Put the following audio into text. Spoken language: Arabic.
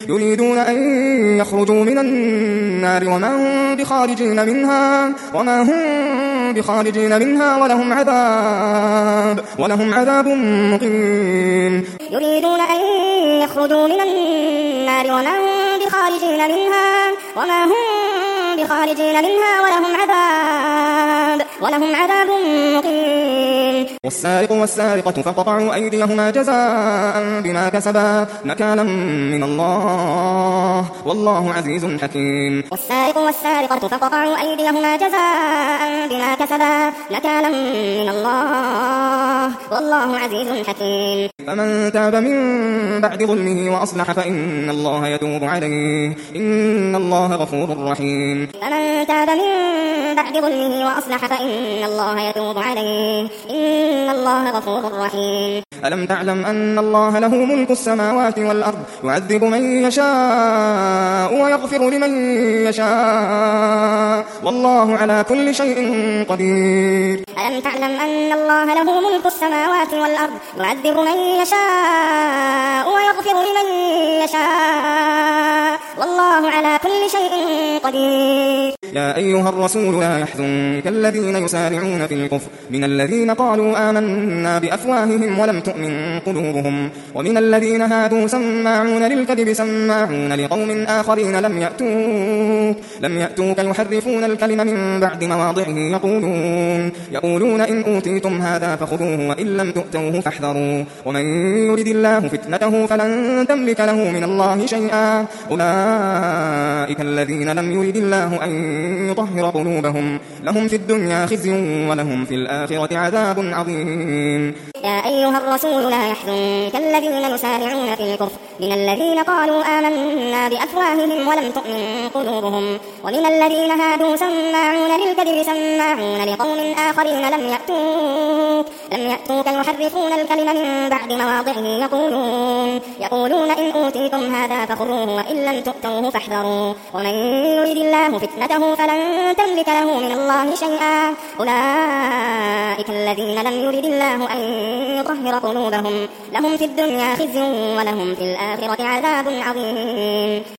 يريدون أن يخرجوا من النار وما هم بخارجين منها ولهم عذاب مقيم. يريدون أن يخرجوا من النار وما هم بخارجين منها ولهم عذاب مقيم. والسارق والسارقة فقطعوا أيديهما جزاء بما كسبا نكالا من الله والله عزيز حكيم. والسارق والسارقة فقطعوا أيديهما جزاء بما كسبا نكالا من الله والله عزيز حكيم. فمن تاب من بعد ظلمه وأصلح فإن الله يتوب عليه إن الله غفور رحيم. فمن تاب من بعد ظلمه وأصلح فإن الله يتوب عليه إن الله غفور رحيم. ألم تعلم أن الله له ملك السماوات والأرض يعذب من يشاء ويغفر لمن يشاء والله على كل شيء قدير. ألم تعلم أن الله له ملك السماوات والأرض يعذب من يشاء ويغفر لمن يشاء والله على كل شيء قدير. يا أيها الرسول لا يحزنك الذين يسارعون في الكفر من الذين قالوا آمنا بأفواههم ولم تؤمن قلوبهم ومن الذين هادوا سماعون للكذب سماعون لقوم آخرين لم يأتوك يحرفون الكلم من بعد مواضعه يقولون إن أوتيتم هذا فخذوه وإن لم تؤتوه فاحذروا ومن يرد الله فتنته فلن تملك له من الله شيئا أولئك الذين لم يرد الله أن يطهر قلوبهم لهم في الدنيا خزي ولهم في الآخرة عذاب عظيم. يا أيها الرسول لا يحزنك الذين يسارعون في الكفر من الذين قالوا آمنا بأفواههم ولم تؤمن قلوبهم ومن الذين هادوا سماعون للكذب سماعون لقوم آخرين لم يأتوك يحرفون الكلم من بعد مواضعه يقولون إن أوتيتم هذا فخذوه وإن لم تؤتوه فاحذروا ومن يرد الله فتنته فلن تملك له من الله شيئا أولئك الذين لم يرد الله أن يطهر قلوبهم لهم في الدنيا خزي ولهم في الآخرة عذاب عظيم.